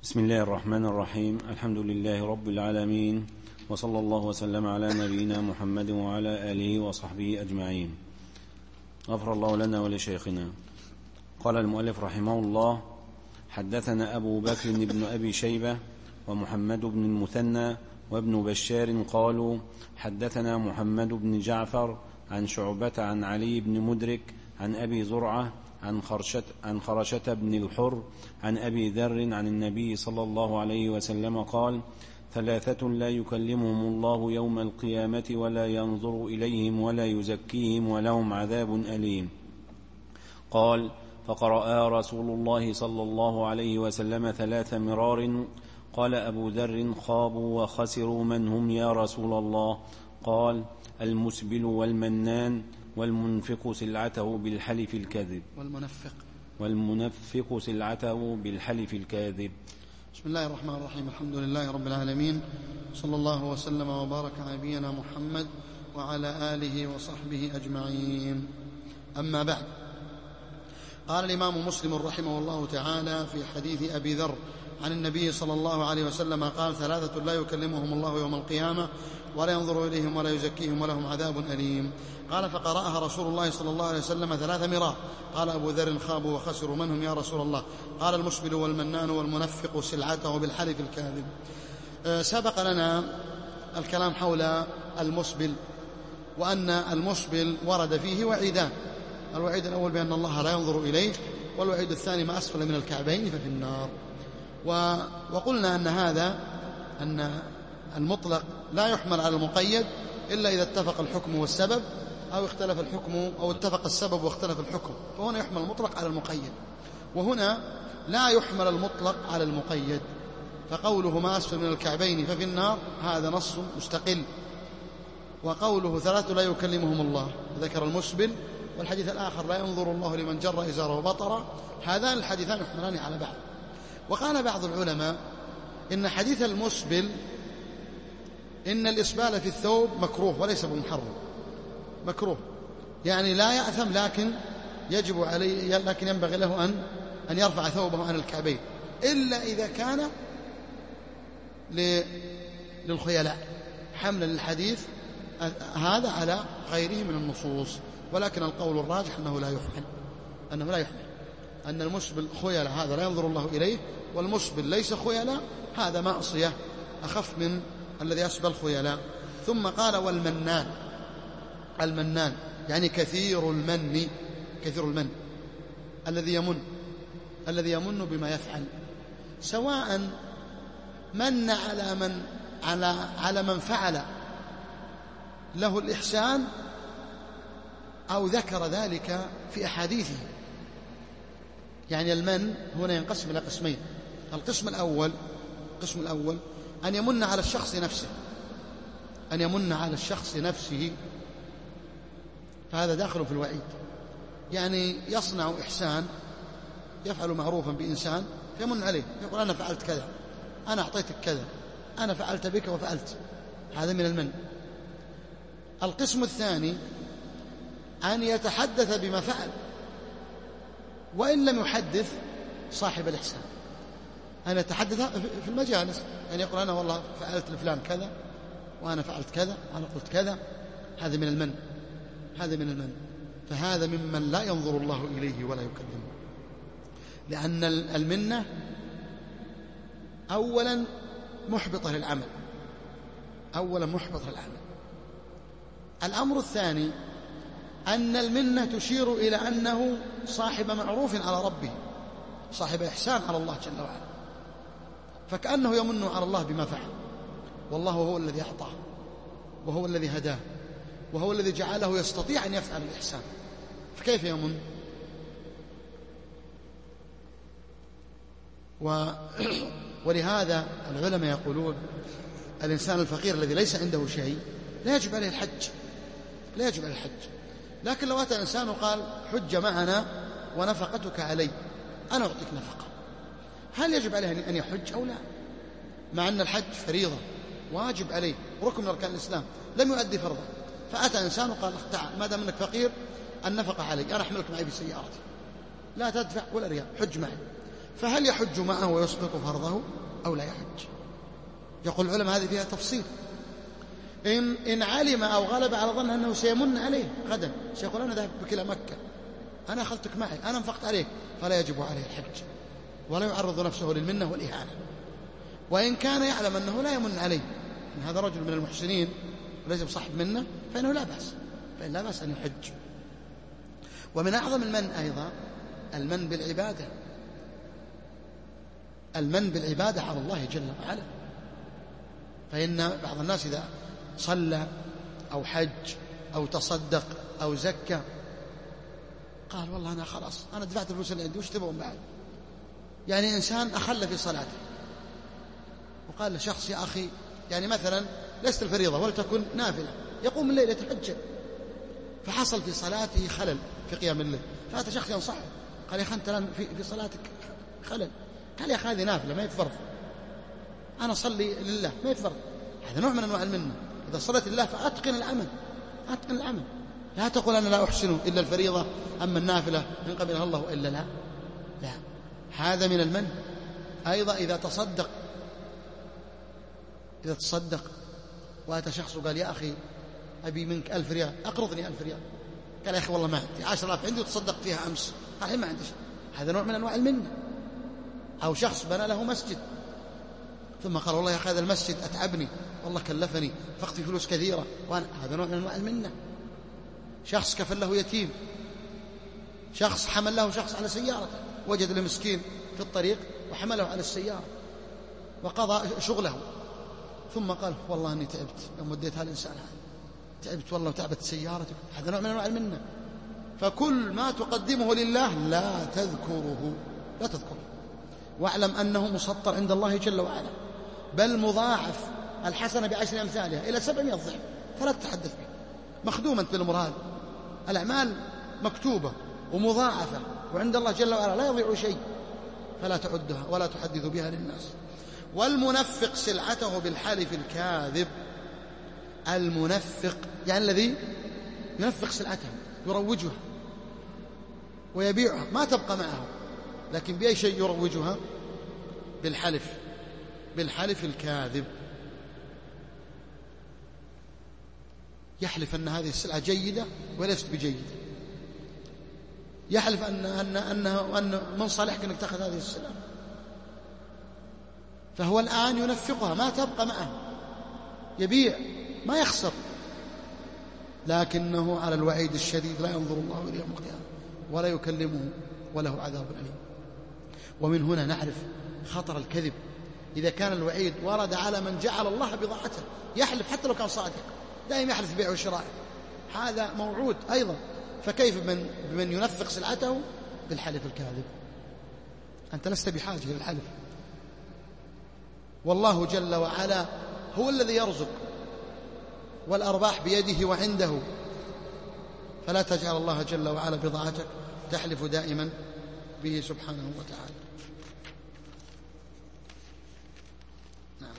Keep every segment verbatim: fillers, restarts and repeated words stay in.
بسم الله الرحمن الرحيم. الحمد لله رب العالمين، وصلى الله وسلم على نبينا محمد وعلى آله وصحبه أجمعين. غفر الله لنا ولشيخنا. قال المؤلف رحمه الله: حدثنا أبو بكر بن أبي شيبة ومحمد بن المثنى وابن بشار قالوا: حدثنا محمد بن جعفر عن شعبة عن علي بن مدرك عن أبي زرعة عن خرشة, عن خرشة بن الحر عن أبي ذر عن النبي صلى الله عليه وسلم قال: ثلاثة لا يكلمهم الله يوم القيامة ولا ينظر إليهم ولا يزكيهم ولهم عذاب أليم. قال: فقرأ رسول الله صلى الله عليه وسلم ثلاث مرار. قال أبو ذر: خابوا وخسروا من هم يا رسول الله؟ قال: المسبل والمنان والمنفق سلعته بالحلف الكاذب والمنفق والمنفق سلعته بالحلف الكاذب. بسم الله الرحمن الرحيم. الحمد لله رب العالمين، صلى الله وسلم وبارك على نبينا محمد وعلى آله وصحبه أجمعين. أما بعد، قال الإمام مسلم رحمه الله تعالى في حديث أبي ذر عن النبي صلى الله عليه وسلم قال: ثلاثة لا يكلمهم الله يوم القيامة ولا ينظر إليهم ولا يزكيهم ولهم عذاب أليم. قال: فقرأها رسول الله صلى الله عليه وسلم ثلاث مرات. قال أبو ذر: خابوا وخسروا من هم يا رسول الله؟ قال: المسبل والمنان والمنفق سلعته بالحلف الكاذب. أه سبق لنا الكلام حول المسبل، وأن المسبل ورد فيه وعيدان: الوعيد الأول بأن الله لا ينظر إليه، والوعيد الثاني ما أسفل من الكعبين ففي النار. وقلنا أن هذا أن المطلق لا يحمل على المقيد إلا إذا اتفق الحكم والسبب، أو اختلف الحكم أو اتفق السبب واختلف الحكم، فهنا يحمل المطلق على المقيد. وهنا لا يحمل المطلق على المقيد، فقوله ما أسفل من الكعبين ففي النار هذا نص مستقل. وقوله ثلاثة لا يكلمهم الله، ذكر المسبل، والحديث الآخر لا ينظر الله لمن جر إزاره وبطر، هذان الحديثان يحملان على بعض. وقال بعض العلماء إن حديث المسبل إن الإسبال في الثوب مكروه وليس بمحرم، مكروه يعني لا يأثم، لكن يجب عليه لكن ينبغي له أن أن يرفع ثوبه عن الكعبين، إلا إذا كان للخيلاء، حملا للحديث هذا على غيره من النصوص. ولكن القول الراجح أنه لا يحمل أنه لا يحمل أن المسبل خيلاء هذا لا ينظر الله إليه، والمسبل ليس خيلاء هذا معصية أخف من الذي أسبل خيلاء. ثم قال: والمنان، المنان يعني كثير المن، كثير المن الذي يمن الذي يمن بما يفعل، سواء من على من على على من فعل له الإحسان أو ذكر ذلك في أحاديثه. يعني المن هنا ينقسم إلى قسمين: القسم الأول القسم الأول أن يمن على الشخص نفسه، أن يمن على الشخص نفسه، فهذا داخل في الوعيد. يعني يصنع إحسان، يفعل معروفا بإنسان فيمن عليه، يقول: أنا فعلت كذا، أنا أعطيتك كذا، أنا فعلت بك وفعلت، هذا من المن. القسم الثاني أن يتحدث بما فعل وإن لم يحدث صاحب الإحسان، أن يتحدث في المجالس، يعني يقول: أنا والله فعلت لفلان كذا، وأنا فعلت كذا، وأنا قلت كذا، هذا من المن، هذا من المن. فهذا ممن لا ينظر الله إليه ولا يكلمه، لأن المنة أولا محبطة للعمل، أولا محبطة للعمل. الأمر الثاني أن المنة تشير إلى أنه صاحب معروف على ربه، صاحب إحسان على الله جل وعلا، فكأنه يمن على الله بما فعل، والله هو الذي أعطاه، وهو الذي هداه، وهو الذي جعله يستطيع أن يفعل الإحسان، فكيف يمن؟ و... ولهذا العلماء يقولون: الإنسان الفقير الذي ليس عنده شيء لا يجب عليه الحج، لا يجب عليه الحج. لكن لو أتى إنسان وقال: حج معنا ونفقتك علي، أنا أعطيك نفقة، هل يجب عليه أن يحج أو لا؟ مع أن الحج فريضة واجب عليه، ركن من أركان الإسلام، لم يؤدي فرضا. فأتى إنسان وقال: تعال، ما دام أنك فقير النفقة علي، أنا أحملك معي بسيارتي، لا تدفع ولا ريال، حج معي. فهل يحج معه ويسقط فرضه أو لا يحج؟ يقول العلماء هذه فيها تفصيل. إن, إن علم أو غلب على ظنه أنه سيمن عليه غدا، سيقول أنا ذهب بك إلى مكة، أنا أخذتك معي، أنا انفقت عليك، فلا يجب عليه الحج ولا يعرض نفسه للمنة والإهانة. وإن كان يعلم أنه لا يمن عليه، إن هذا رجل من المحسنين وليس بصاحب منة، فإنه لا بأس، فإن لا بأس أن يحج. ومن أعظم المن أيضا المن بالعبادة، المن بالعبادة على الله جل وعلا. فإن بعض الناس إذا صلى أو حج أو تصدق أو زكى قال والله أنا خلاص أنا دفعت الفلوس اللي عندي، وش تبغون بعد؟ يعني إنسان أخل في صلاته وقال لشخص يا أخي، يعني مثلا ليست الفريضة ولتكن نافلة، يقوم الليل يتهجد، فحصل في صلاته خلل في قيام الليل، فأتى شخص ينصحه قال يا أخي أنت في, في صلاتك خلل. قال يا أخي هذه نافلة ما يفرض، أنا صلي لله ما يفرض. هذا نوع من أنواع المنة. إذا صلت لله فأتقن العمل، أتقن العمل، لا تقول أنا لا أحسن إلا الفريضة، أما النافلة من قبلها الله إلا لا لا هذا من المن. أيضا إذا تصدق إذا تصدق وأتى شخص وقال يا أخي أبي منك ألف ريال، أقرضني ألف ريال، قال يا أخي والله ما عندي، عشر آلاف عندي وتصدقت فيها أمس، الحين ما عندي شيء، هذا نوع من أنواع المنة. أو شخص بنى له مسجد ثم قال والله يا أخي هذا المسجد أتعبني، والله كلفني، فقت في فلوس كثيرة، وأنا هذا نوع من أنواع المنة. شخص كفل له يتيم، شخص حمل له شخص على سيارته، وجد له مسكين في الطريق وحمله على السيارة وقضى شغله، ثم قال والله أني تعبت يوم وديتها الإنسان هذا، تعبت والله وتعبت سيارتك، هذا نوع من أنواع المنة. فكل ما تقدمه لله لا تذكره لا تذكره واعلم أنه مسطر عند الله جل وعلا، بل مضاعف الحسنة بعشر أمثالها إلى سبعمائة ضعف، فلا تتحدث به. مخدوما بالمراد، الأعمال مكتوبة ومضاعفة وعند الله جل وعلا لا يضيع شيء، فلا تعدها ولا تحدث بها للناس. والمنفق سلعته بالحلف الكاذب، المنفق يعني الذي ينفق سلعته يروجها ويبيعها، ما تبقى معه، لكن بأي شيء يروجها؟ بالحلف بالحلف الكاذب. يحلف أن هذه السلعة جيدة وليست بجيدة، يحلف أن أن أنه أن من صالحك أنك تأخذ هذه السلعة، فهو الآن ينفقها ما تبقى معه، يبيع ما يخسر، لكنه على الوعيد الشديد، لا ينظر الله إليه يوم القيامة ولا يكلمه وله عذاب أليم. ومن هنا نعرف خطر الكذب إذا كان الوعيد ورد على من جعل الله بضاعته، يحلف حتى لو كان صادق، دائما يحلف بيع وشراء، هذا موعود أيضا، فكيف بمن, بمن ينفق سلعته بالحلف الكاذب؟ أنت لست بحاجة للحلف، والله جل وعلا هو الذي يرزق والأرباح بيده وعنده، فلا تجعل الله جل وعلا بضاعتك، تحلف دائما به سبحانه وتعالى. نعم.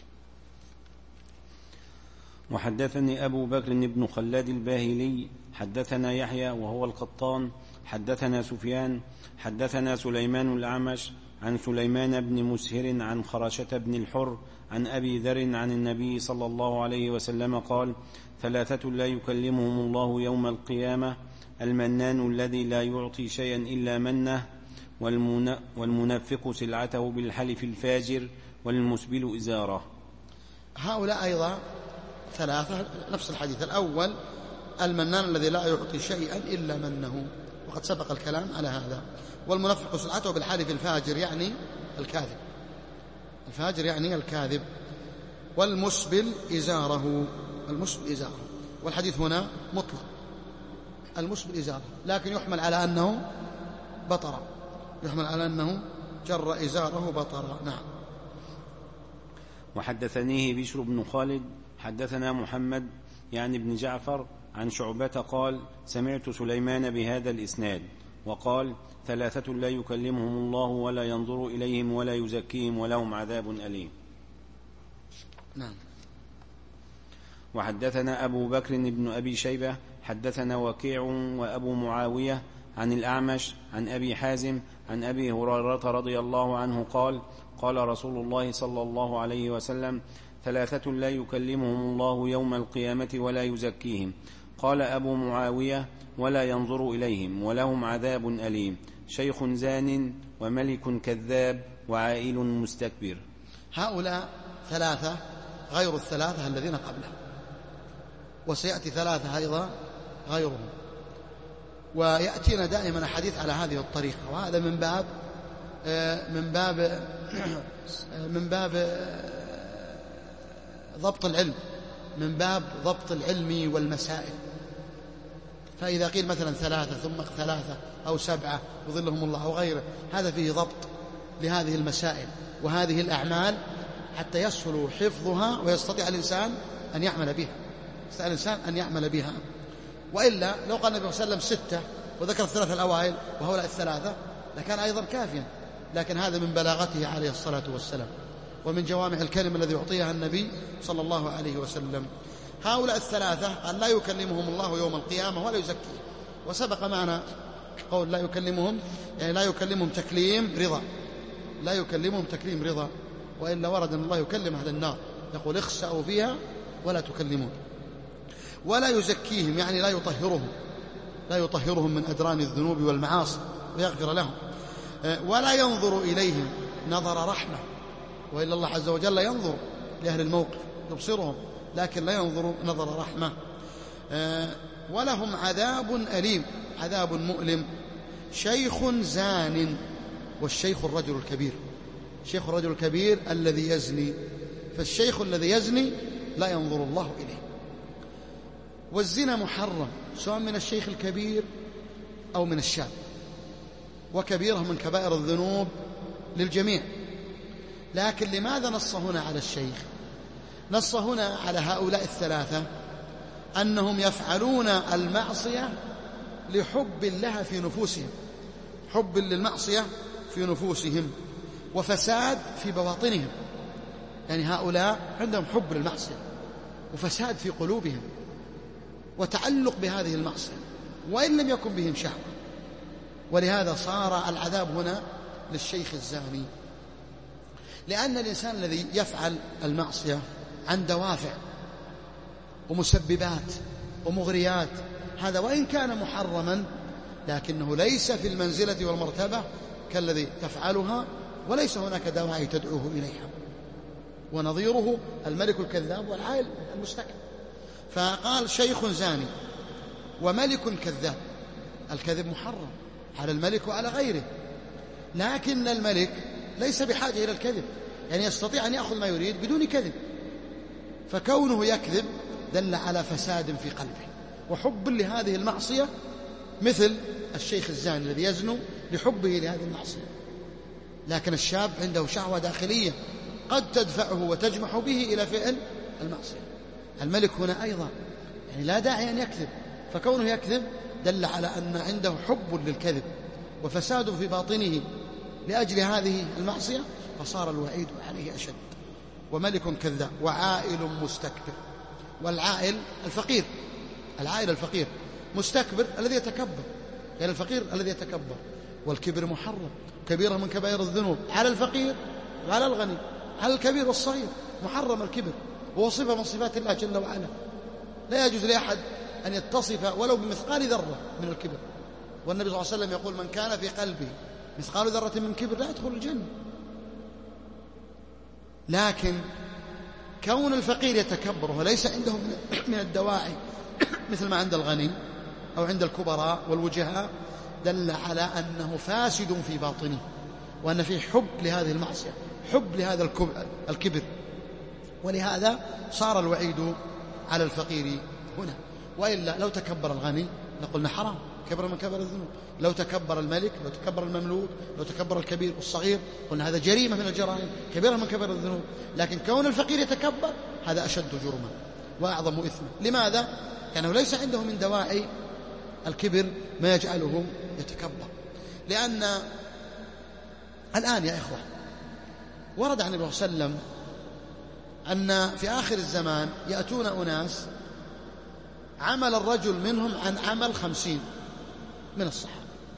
وحدثني أبو بكر بن خلاد الباهلي حدثنا يحيى وهو القطان حدثنا سفيان حدثنا سليمان الأعمش عن سليمان بن مسهر عن خرشة بن الحر عن أبي ذر عن النبي صلى الله عليه وسلم قال: ثلاثة لا يكلمهم الله يوم القيامة: المنان الذي لا يعطي شيئا إلا منه، والمنفق سلعته بالحلف الفاجر، والمسبل إزاره. هؤلاء أيضا ثلاثة نفس الحديث الأول، المنان الذي لا يعطي شيئا إلا منه، وقد سبق الكلام على هذا. والمنفق سلعته بالحلف الفاجر يعني الكاذب، الفاجر يعني الكاذب. والمسبل إزاره، المسبل إزاره، والحديث هنا مطلق، المسبل إزاره، لكن يحمل على أنه بطر، يحمل على أنه جر إزاره بطر. نعم. وحدثنيه بشر بن خالد حدثنا محمد يعني بن جعفر عن شعبة قال: سمعت سليمان بهذا الإسناد وقال: ثلاثة لا يكلمهم الله ولا ينظر إليهم ولا يزكيهم ولهم عذاب أليم. نعم. وحدثنا أبو بكر بن أبي شيبة حدثنا وكيع وأبو معاوية عن الأعمش عن أبي حازم عن أبي هريرة رضي الله عنه قال قال رسول الله صلى الله عليه وسلم ثلاثة لا يكلمهم الله يوم القيامة ولا يزكيهم. قال أبو معاوية ولا ينظر إليهم ولهم عذاب أليم شيخ زان وملك كذاب وعائل مستكبر. هؤلاء ثلاثة غير الثلاثة الذين قبله، وسيأتي ثلاثة أيضا غيرهم، ويأتينا دائما حديث على هذه الطريقة، وهذا من باب من باب من باب ضبط العلم، من باب ضبط العلم والمسائل. فإذا قيل مثلا ثلاثة ثم ثلاثة أو سبعة يظلهم الله أو غيره، هذا فيه ضبط لهذه المسائل وهذه الأعمال حتى يسهل حفظها ويستطيع الإنسان أن يعمل بها يستطيع الإنسان أن يعمل بها. وإلا لو قال النبي صلى الله عليه وسلم ستة وذكر الثلاثة الأوائل وهؤلاء الثلاثة لكان أيضا كافيا، لكن هذا من بلاغته عليه الصلاة والسلام ومن جوامع الكلم الذي يعطيها النبي صلى الله عليه وسلم. هؤلاء الثلاثة قال لا يكلمهم الله يوم القيامة ولا يزكيهم، وسبق معنا قول لا يكلمهم يعني لا يكلمهم تكليم رضا، لا يكلمهم تكليم رضا، وإلا ورد أن الله يكلم أهل النار يقول اخسأوا فيها ولا تكلمون. ولا يزكيهم يعني لا يطهرهم لا يطهرهم من أدران الذنوب والمعاصي ويغفر لهم. ولا ينظر إليهم نظر رحمة، وإلا الله عز وجل ينظر لأهل الموقف يبصرهم لكن لا ينظر نظر رحمة. ولهم عذاب أليم عذاب مؤلم. شيخ زان، والشيخ الرجل الكبير، شيخ الرجل الكبير الذي يزني، فالشيخ الذي يزني لا ينظر الله إليه. والزنا محرم سواء من الشيخ الكبير أو من الشاب، وكبيرة من كبائر الذنوب للجميع. لكن لماذا نص هنا على الشيخ؟ نص هنا على هؤلاء الثلاثة أنهم يفعلون المعصية لحب لها في نفوسهم، حب للمعصية في نفوسهم وفساد في بواطنهم. يعني هؤلاء عندهم حب للمعصية وفساد في قلوبهم وتعلق بهذه المعصية وإن لم يكن بهم شهوة، ولهذا صار العذاب هنا للشيخ الزاني. لأن الإنسان الذي يفعل المعصية عن دوافع ومسببات ومغريات، هذا وإن كان محرما لكنه ليس في المنزلة والمرتبة كالذي يفعلها وليس هناك دواعي تدعوه إليها. ونظيره الملك الكذاب والعائل المستكبر. فقال شيخ زاني وملك كذاب. الكذب محرم على الملك وعلى غيره، لكن الملك ليس بحاجة إلى الكذب، يعني يستطيع أن يأخذ ما يريد بدون كذب، فكونه يكذب دل على فساد في قلبه وحب لهذه المعصية، مثل الشيخ الزاني الذي يزنو لحبه لهذه المعصية. لكن الشاب عنده شهوة داخلية قد تدفعه وتجمح به إلى فعل المعصية. الملك هنا أيضا يعني لا داعي أن يكذب، فكونه يكذب دل على أن عنده حب للكذب وفساد في باطنه لأجل هذه المعصية، فصار الوعيد عليه أشد. وملك كذاب وعائل مستكبر. والعائل الفقير، العائل الفقير، مستكبر الذي يتكبر، يعني الفقير الذي يتكبر. والكبر محرم، كبيرة من كبائر الذنوب على الفقير وعلى الغني، على الكبير والصغير محرم الكبر، وهو صفة من صفات الله جل وعلا. لا يجوز لأحد أن يتصف ولو بمثقال ذرة من الكبر. والنبي صلى الله عليه وسلم يقول من كان في قلبه مثقال ذرة من كبر لا يدخل الجنة. لكن كون الفقير يتكبر وليس عنده من الدواعي مثل ما عند الغني أو عند الكبراء والوجهاء دل على أنه فاسد في باطنه، وأن فيه حب لهذه المعصية، حب لهذا الكبر. ولهذا صار الوعيد على الفقير هنا. وإلا لو تكبر الغني لقلنا حرام، كبر من كبر الذنوب. لو تكبر الملك، لو تكبر المملوك، لو تكبر الكبير والصغير قلنا هذا جريمة من الجرائم، كبيرة من كبر الذنوب. لكن كون الفقير يتكبر هذا أشد جرما وأعظم إثما. لماذا؟ لأنه ليس عنده من دواعي الكبر ما يجعله يتكبر. لأن الآن يا إخوة ورد عن النبي صلى الله عليه وسلم أن في آخر الزمان يأتون أناس عمل الرجل منهم عن عمل خمسين من الصحابة،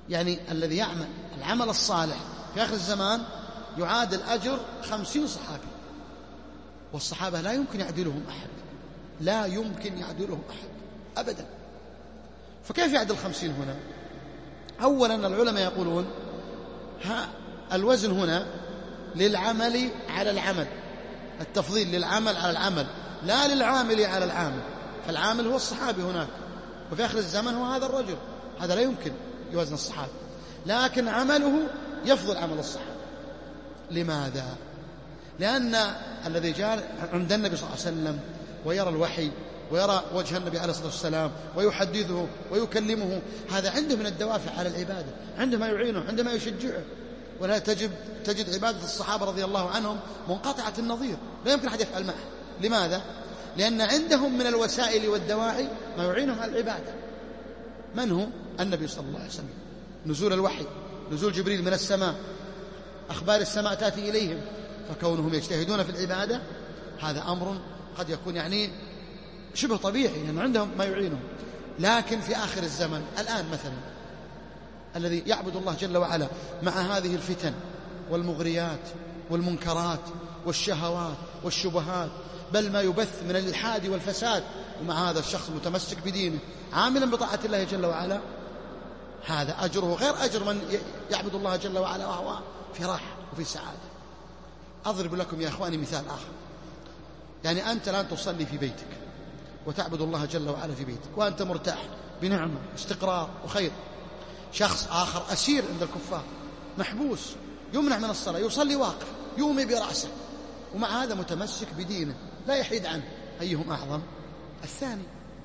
يعني الذي يعمل العمل الصالح في آخر الزمان يعادل أجر خمسين صحابي، والصحابة لا يمكن يعدلهم أحد، لا يمكن يعدلهم أحد أبدا. فكيف يعدل خمسين هنا؟ أولا العلماء يقولون ها الوزن هنا للعمل على العمل، التفضيل للعمل على العمل لا للعامل على العامل. فالعامل هو الصحابي هناك، وفي آخر الزمن هو هذا الرجل، هذا لا يمكن يوزن الصحابي، لكن عمله يفضل عمل الصحابي. لماذا؟ لأن الذي جاء عند النبي صلى الله عليه وسلم ويرى الوحي ويرى وجه النبي عليه الصلاة والسلام ويحدثه ويكلمه، هذا عنده من الدوافع على العبادة، عنده ما يعينه، عنده ما يشجعه. ولا تجد تجد عبادة الصحابة رضي الله عنهم منقطعة النظير، لا يمكن أحد يفعل معه. لماذا؟ لأن عندهم من الوسائل والدواعي ما يعينهم على العبادة. من هو؟ النبي صلى الله عليه وسلم، نزول الوحي، نزول جبريل من السماء، أخبار السماء تأتي إليهم، فكونهم يجتهدون في العبادة هذا أمر قد يكون يعني شبه طبيعي، لأن يعني عندهم ما يعينهم. لكن في آخر الزمن الآن مثلا الذي يعبد الله جل وعلا مع هذه الفتن والمغريات والمنكرات والشهوات والشبهات، بل ما يبث من الإلحاد والفساد، ومع هذا الشخص متمسك بدينه عاملا بطاعة الله جل وعلا، هذا أجره غير أجر من يعبد الله جل وعلا وهو في راحة وفي سعادة. أضرب لكم يا أخواني مثال آخر. يعني أنت الآن تصلي في بيتك وتعبد الله جل وعلا في بيتك وأنت مرتاح بنعمة استقرار وخير. شخص آخر أسير عند الكفار محبوس يمنع من الصلاة، يصلي واقف يومي برأسه، ومع هذا متمسك بدينه لا يحيد عنه. أيهم أعظم؟ الثاني.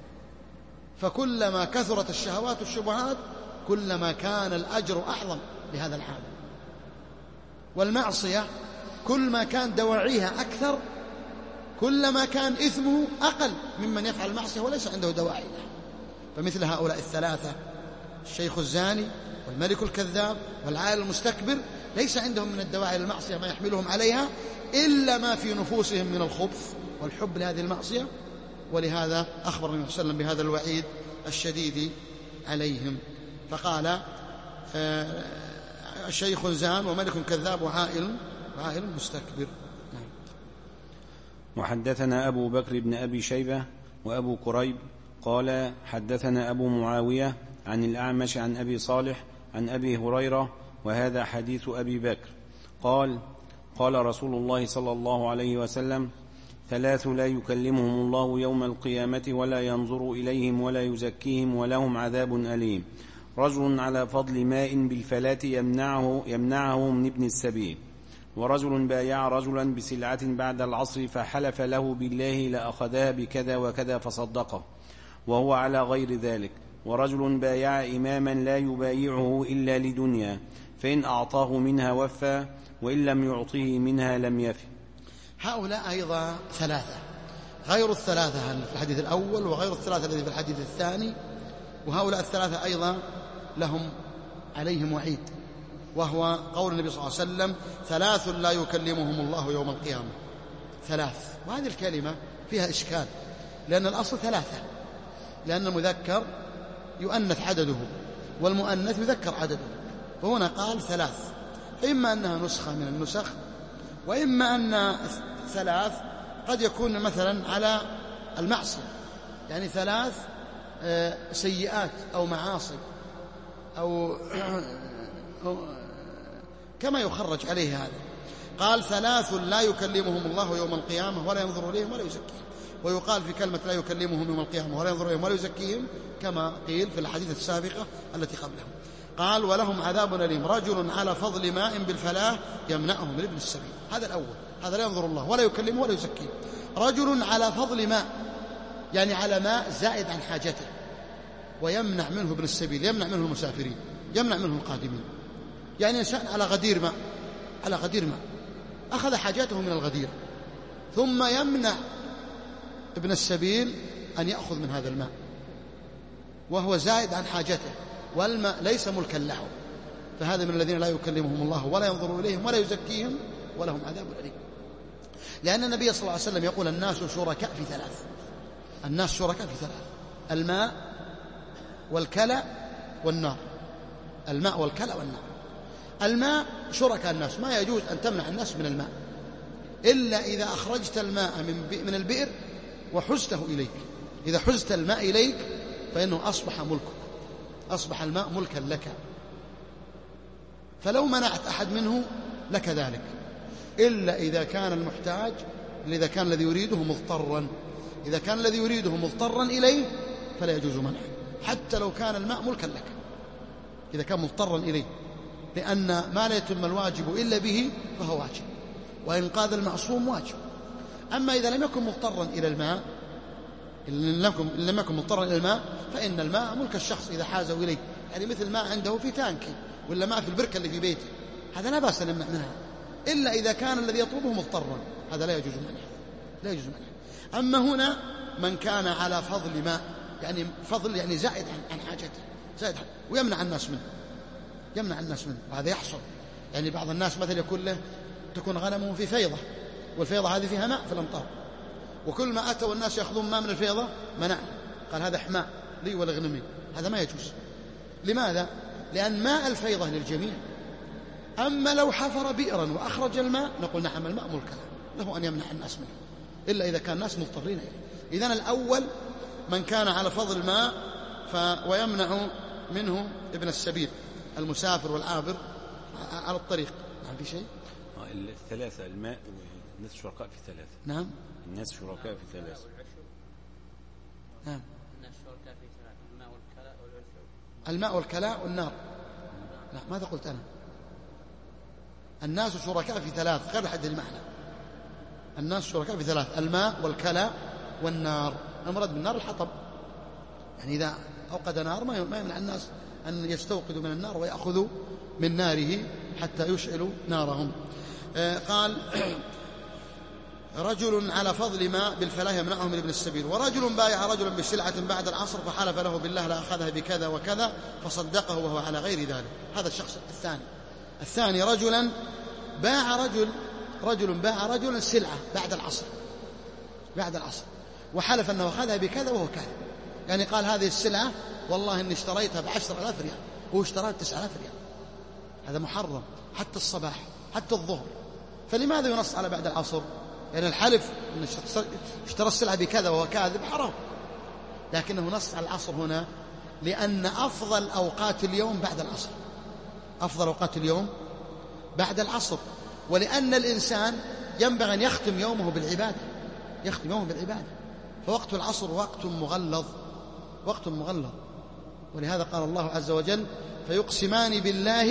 فكلما كثرت الشهوات والشبهات كلما كان الأجر أعظم لهذا العامل. والمعصية كل ما كان دواعيها أكثر كلما كان إثمه أقل ممن يفعل المعصية وليس عنده دواعي لها. فمثل هؤلاء الثلاثة، الشيخ الزاني والملك الكذاب والعائل المستكبر، ليس عندهم من الدواعي للمعصية ما يحملهم عليها إلا ما في نفوسهم من الخبث والحب لهذه المعصية، ولهذا أخبر النبي صلى الله عليه وسلم بهذا الوعيد الشديد عليهم. فقال آه الشيخ زان وملك كذاب وعائل وعائل مستكبر. وحدثنا أبو بكر بن أبي شيبة وأبو كريب قال حدثنا أبو معاوية عن الأعمش عن أبي صالح عن أبي هريرة وهذا حديث أبي بكر قال قال رسول الله صلى الله عليه وسلم ثلاث لا يكلمهم الله يوم القيامة ولا ينظر إليهم ولا يزكيهم ولهم عذاب أليم: رجل على فضل ماء بالفلاة يمنعه, يمنعه من ابن السبيل، ورجل بايع رجلا بسلعة بعد العصر فحلف له بالله لأخذها بكذا وكذا فصدقه وهو على غير ذلك، ورجل بايع إماما لا يبايعه إلا لدنيا فإن أعطاه منها وفى وإن لم يعطيه منها لم يفي. هؤلاء أيضا ثلاثة غير الثلاثة في الحديث الأول وغير الثلاثة الذي في الحديث الثاني، وهؤلاء الثلاثة أيضا لهم عليهم وعيد، وهو قول النبي صلى الله عليه وسلم ثلاث لا يكلمهم الله يوم القيامة. ثلاث، وهذه الكلمة فيها إشكال لأن الأصل ثلاثة، لأن المذكر يؤنث عدده والمؤنث يذكر عدده، فهنا قال ثلاث، إما أنها نسخة من النسخ وإما أن ثلاث قد يكون مثلا على المعصية، يعني ثلاث سيئات أو معاصي أو كما يخرج عليه هذا. قال ثلاث لا يكلمهم الله يوم القيامة ولا ينظر إليهم ولا يزكيهم، ويقال في كلمة لا يكلمهم يوم القيامة ولا ينظر إليهم ولا يزكيهم كما قيل في الحديث السابقة التي قبلهم. قال ولهم عذاب أليم: رجل على فضل ماء بالفلاة يمنعه من ابن السبيل. هذا الأول، هذا لا ينظر الله ولا يكلمه ولا يزكيه. رجل على فضل ماء يعني على ماء زائد عن حاجته، ويمنع منه ابن السبيل، يمنع منه المسافرين، يمنع منه القادمين. يعني إنسان على غدير ماء، على غدير ماء أخذ حاجاته من الغدير ثم يمنع ابن السبيل أن يأخذ من هذا الماء وهو زائد عن حاجته، والماء ليس ملكا له، فهذا من الذين لا يكلمهم الله ولا ينظر إليهم ولا يزكيهم ولهم عذاب أليم. لأن النبي صلى الله عليه وسلم يقول الناس شركاء في ثلاث، الناس شركاء في ثلاث: الماء والكلى والنار. الماء والكلى والنار. الماء شركاء الناس، ما يجوز أن تمنع الناس من الماء إلا إذا أخرجت الماء من البئر وحزته إليك. إذا حزت الماء إليك فإنه أصبح ملكك، أصبح الماء ملكا لك. فلو منعت أحد منه لك ذلك، إلا إذا كان المحتاج، إذا كان الذي يريده مضطرا. إذا كان الذي يريده مضطرا إليه فلا يجوز منعه، حتى لو كان الماء ملكا لك، إذا كان مضطرا إليه، لأن ما لا يتم الواجب إلا به فهو واجب، وإنقاذ المعصوم واجب. أما إذا لم يكن مضطرا إلى الماء، إن لم يكن مضطرا إلى الماء فإن الماء ملك الشخص إذا حازوا إليه. يعني مثل ماء عنده في تانكي ولا ماء في البركة اللي في بيته، هذا لا بأس نمنع منها، إلا إذا كان الذي يطلبه مضطرا، هذا لا يجوز منعه، لا يجوز منعه. أما هنا من كان على فضل ماء، يعني فضل يعني زائد عن حاجته، زائد عن ويمنع الناس منه، يمنع الناس منه، وهذا يحصل. يعني بعض الناس مثل يكون له تكون غنمه في فيضة، والفيضة هذه فيها ماء في الأمطار، وكل ما أتوا الناس يأخذون ماء من الفيضة منع، قال هذا حماء لي ولغنمي، هذا ما يجوز. لماذا؟ لأن ماء الفيضة للجميع. أما لو حفر بئرا وأخرج الماء نقول نعم الماء ملك له، له أن يمنع الناس منه، إلا إذا كان الناس مضطرين إليه. إذن الأول من كان على فضل الماء ف... ويمنع منه ابن السبيل، المسافر والعابر على الطريق. نعم في شيء؟ الثلاثة، الماء والناس شركاء في ثلاثة. نعم الناس شركاء في ثلاثة. نعم الناس شركاء في ثلاثة، الماء والكلاء والعشب. الماء والكلاء والنار. لا ماذا قلت أنا؟ الناس شركاء في ثلاث غير حد المعنى. الناس شركاء في ثلاث، الماء والكلاء والنار. المراد بالنار الحطب، يعني إذا أوقد نار ما يمنع الناس أن يستوقدوا من النار ويأخذوا من ناره حتى يشعلوا نارهم. آه قال رجل على فضل ماء بالفلاح يمنعه من ابن السبيل. ورجل بايع رجلا بسلعة بعد العصر فحلف له بالله لا أخذها بكذا وكذا فصدقه وهو على غير ذلك. هذا الشخص الثاني. الثاني رجلا باع رجل رجل باع رجلا سلعة بعد العصر بعد العصر وحلف أنه أخذها بكذا وهو كاذب، يعني قال هذه السلعة والله إني اشتريتها بعشرة آلاف ريال، هو اشتراها بتسعة آلاف ريال. هذا محرم حتى الصباح حتى الظهر. فلماذا ينص على بعد العصر؟ يعني الحلف أن اشترى السلعة بكذا وهو كاذب حرام، لكنه نص على العصر هنا لأن أفضل أوقات اليوم بعد العصر، أفضل أوقات اليوم بعد العصر، ولأن الإنسان ينبغي أن يختم يومه بالعبادة، يختم يومه بالعبادة، فوقت العصر وقت مغلظ، وقت مغلظ. ولهذا قال الله عز وجل فيقسمان بالله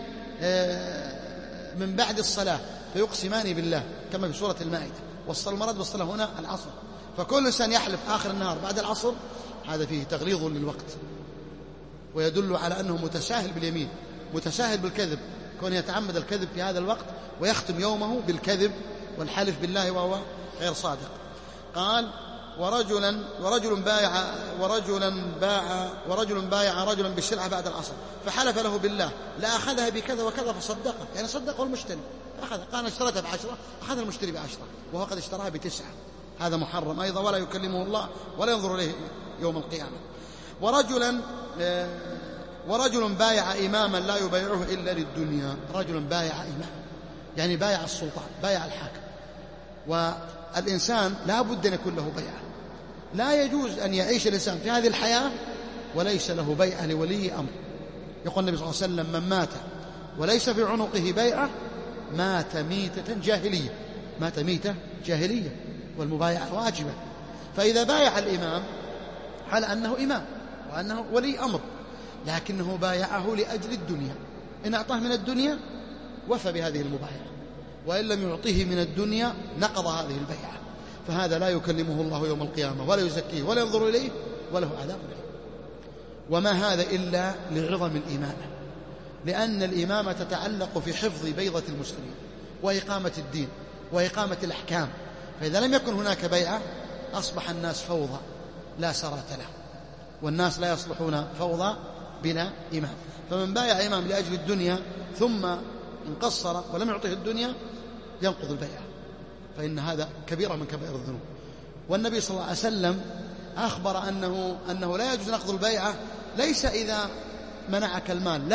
من بعد الصلاة، فيقسمان بالله كما في سورة المائدة. والمراد بالصلاة هنا العصر، فكل إنسان يحلف آخر النهار بعد العصر هذا فيه تغليظ للوقت، ويدل على أنه متساهل باليمين متساهل بالكذب، كونه يتعمد الكذب في هذا الوقت ويختم يومه بالكذب والحلف بالله وهو غير صادق. قال ورجلا ورجل بايع ورجلا باع ورجل بايع رجلا بالسلعة بعد العصر فحلف له بالله لا أخذها بكذا وكذا فصدقه، يعني صدقه المشتري أخذ، قال اشتريتها بعشرة، أخذ المشتري بعشرة وهو قد اشتراها بتسعة. هذا محرم أيضا، ولا يكلمه الله ولا ينظر إليه يوم القيامة. ورجلا ورجل بايع إماما لا يبايعه إلا للدنيا. رجل بايع إماما يعني بايع السلطان، بايع الحاكم، والإنسان لا بد أن يكون له بيعة. لا يجوز أن يعيش الإنسان في هذه الحياة وليس له بيعة لولي أمر. يقول النبي صلى الله عليه وسلم من مات وليس في عنقه بيعة مات ميتة جاهلية، مات ميتة جاهلية، والمبايعة واجبة. فإذا بايع الإمام على أنه إمام وأنه ولي أمر، لكنه بايعه لأجل الدنيا، إن أعطاه من الدنيا وفى بهذه المبايعة، وإن لم يعطيه من الدنيا نقض هذه البيعة، فهذا لا يكلمه الله يوم القيامة ولا يزكيه ولا ينظر إليه وله عذاب أليم. وما هذا إلا لعظم الإمامة، لأن الإمامة تتعلق في حفظ بيضة المسلمين وإقامة الدين وإقامة الأحكام، فإذا لم يكن هناك بيعة أصبح الناس فوضى لا سرات له، والناس لا يصلحون فوضى بلا إمام. فمن بايع إمام لأجل الدنيا ثم انقصر ولم يعطيه الدنيا ينقض البيعة، فإن هذا كبيرة من كبائر الذنوب. والنبي صلى الله عليه وسلم أخبر أنه, أنه لا يجوز نقض البيعة ليس إذا منعك المال، لا،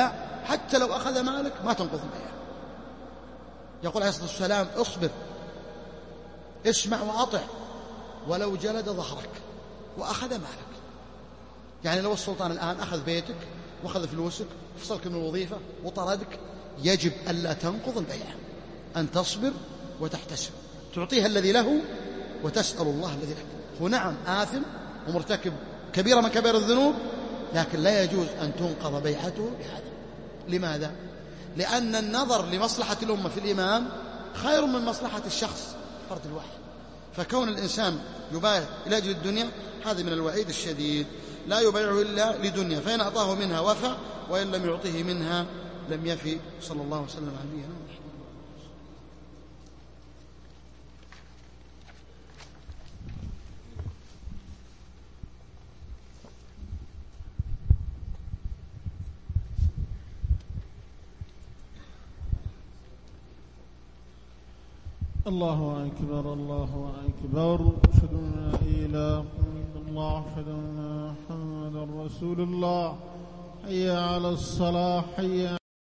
حتى لو أخذ مالك ما تنقض البيعة. يقول عليه الصلاة والسلام اصبر، اسمع وأطع، ولو جلد ظهرك وأخذ مالك. يعني لو السلطان الآن أخذ بيتك وأخذ فلوسك فصلك من الوظيفة وطردك، يجب ألا تنقض البيعة، أن تصبر وتحتسب، تعطيها الذي له وتسأل الله الذي لك. هو نعم آثم ومرتكب كبيرة من كبير الذنوب، لكن لا يجوز أن تنقض بيعته بهذا. لماذا؟ لأن النظر لمصلحة الأمة في الإمام خير من مصلحة الشخص فرد الواحد. فكون الإنسان يبايع لأجل الدنيا هذا من الوعيد الشديد. لا يبايعه إلا لدنيا، فإن أعطاه منها وفى، وإن لم يعطيه منها لم يفي. صلى الله وسلم على نبينا محمد. الله أكبر الله أكبر، أشهد أن لا إله إلا الله، أشهد أن محمدا رسول الله. حي على الصلاة، حي